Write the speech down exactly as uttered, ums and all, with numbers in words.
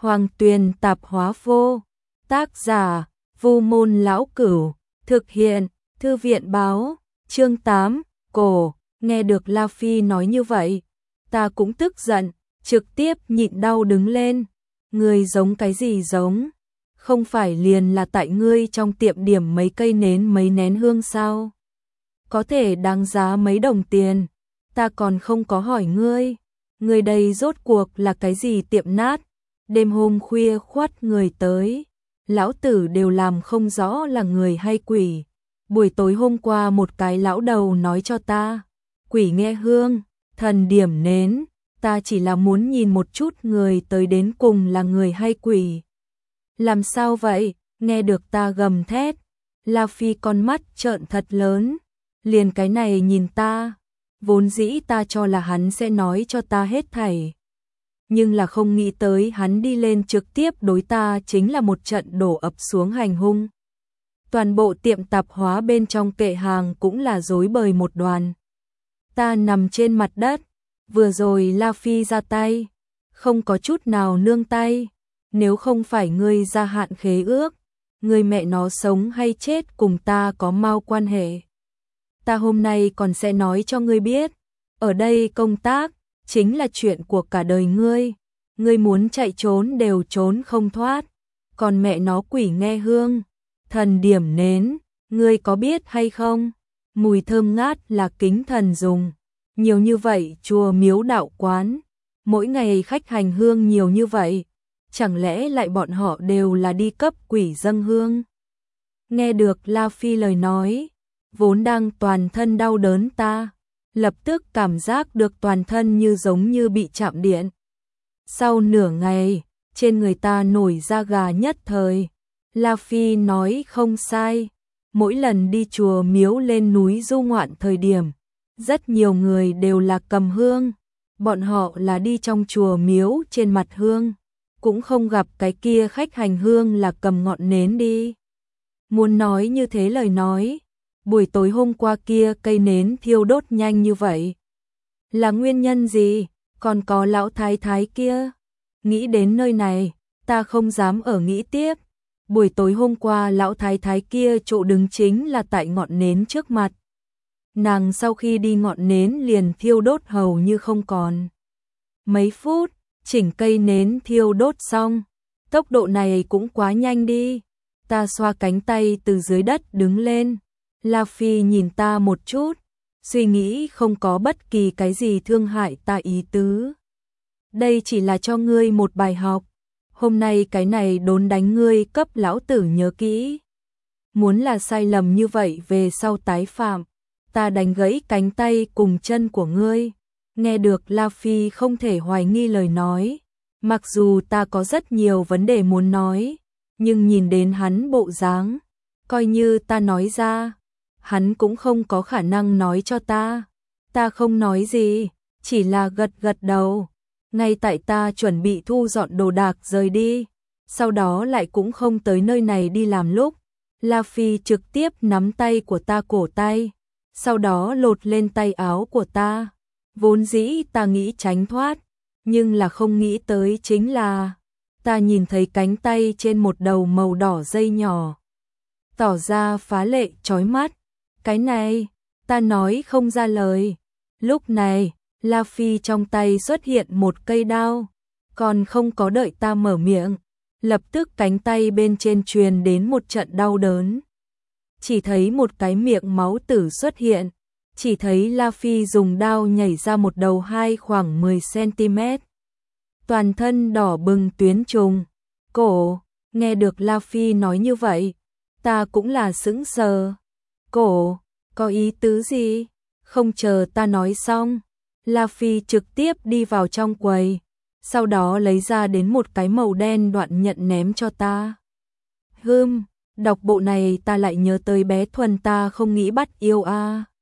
Hoàng Tuyền tạp hóa vô. Tác giả, Vu Môn Lão Cửu. Thực hiện, Thư viện báo. Chương tám, cổ. Nghe được La Phi nói như vậy, ta cũng tức giận, trực tiếp nhịn đau đứng lên. Ngươi giống cái gì giống? Không phải liền là tại ngươi trong tiệm điểm mấy cây nến mấy nén hương sao? Có thể đáng giá mấy đồng tiền, ta còn không có hỏi ngươi. Ngươi đây rốt cuộc là cái gì tiệm nát? Đêm hôm khuya khoắt người tới, lão tử đều làm không rõ là người hay quỷ. Buổi tối hôm qua một cái lão đầu nói cho ta, quỷ nghe hương, thần điểm nến, ta chỉ là muốn nhìn một chút người tới đến cùng là người hay quỷ. Làm sao vậy? Nghe được ta gầm thét, La Phi con mắt trợn thật lớn, liền cái này nhìn ta, vốn dĩ ta cho là hắn sẽ nói cho ta hết thảy. Nhưng là không nghĩ tới hắn đi lên trực tiếp đối ta chính là một trận đổ ập xuống hành hung. Toàn bộ tiệm tạp hóa bên trong kệ hàng cũng là rối bời một đoàn. Ta nằm trên mặt đất, vừa rồi La Phi ra tay, không có chút nào nương tay. Nếu không phải ngươi gia hạn khế ước, ngươi mẹ nó sống hay chết cùng ta có mau quan hệ. Ta hôm nay còn sẽ nói cho ngươi biết, ở đây công tác chính là chuyện của cả đời ngươi. Ngươi muốn chạy trốn đều trốn không thoát. Còn mẹ nó quỷ nghe hương, thần điểm nến, ngươi có biết hay không? Mùi thơm ngát là kính thần dùng. Nhiều như vậy chùa miếu đạo quán, mỗi ngày khách hành hương nhiều như vậy, chẳng lẽ lại bọn họ đều là đi cấp quỷ dâng hương? Nghe được La Phi lời nói, vốn đang toàn thân đau đớn ta, lập tức cảm giác được toàn thân như giống như bị chạm điện. Sau nửa ngày, trên người ta nổi da gà nhất thời. La Phi nói không sai, mỗi lần đi chùa miếu lên núi du ngoạn thời điểm, rất nhiều người đều là cầm hương, bọn họ là đi trong chùa miếu trên mặt hương, cũng không gặp cái kia khách hành hương là cầm ngọn nến đi. Muốn nói như thế lời nói, buổi tối hôm qua kia cây nến thiêu đốt nhanh như vậy, là nguyên nhân gì? Còn có lão thái thái kia. Nghĩ đến nơi này, ta không dám ở nghĩ tiếp. Buổi tối hôm qua lão thái thái kia chỗ đứng chính là tại ngọn nến trước mặt. Nàng sau khi đi ngọn nến liền thiêu đốt hầu như không còn. Mấy phút, chỉnh cây nến thiêu đốt xong. Tốc độ này cũng quá nhanh đi. Ta xoa cánh tay từ dưới đất đứng lên. La Phi nhìn ta một chút, suy nghĩ không có bất kỳ cái gì thương hại ta ý tứ. Đây chỉ là cho ngươi một bài học. Hôm nay cái này đốn đánh ngươi cấp lão tử nhớ kỹ. Muốn là sai lầm như vậy về sau tái phạm, ta đánh gãy cánh tay cùng chân của ngươi. Nghe được La Phi không thể hoài nghi lời nói. Mặc dù ta có rất nhiều vấn đề muốn nói, nhưng nhìn đến hắn bộ dáng, coi như ta nói ra, hắn cũng không có khả năng nói cho ta. Ta không nói gì, chỉ là gật gật đầu. Ngay tại ta chuẩn bị thu dọn đồ đạc rời đi, sau đó lại cũng không tới nơi này đi làm lúc, La Phi trực tiếp nắm tay của ta cổ tay, sau đó lột lên tay áo của ta. Vốn dĩ ta nghĩ tránh thoát, nhưng là không nghĩ tới chính là ta nhìn thấy cánh tay trên một đầu màu đỏ dây nhỏ, tỏ ra phá lệ chói mắt. Cái này, ta nói không ra lời. Lúc này, La Phi trong tay xuất hiện một cây đao, còn không có đợi ta mở miệng, lập tức cánh tay bên trên truyền đến một trận đau đớn. Chỉ thấy một cái miệng máu tử xuất hiện, chỉ thấy La Phi dùng đao nhảy ra một đầu hai khoảng mười xăng-ti-mét. Toàn thân đỏ bừng tuyến trùng, cổ, nghe được La Phi nói như vậy, ta cũng là sững sờ. Cổ, có ý tứ gì? Không chờ ta nói xong, La Phi trực tiếp đi vào trong quầy, sau đó lấy ra đến một cái màu đen đoạn nhận ném cho ta. Hừm, đọc bộ này ta lại nhớ tới bé Thuần ta không nghĩ bắt yêu a.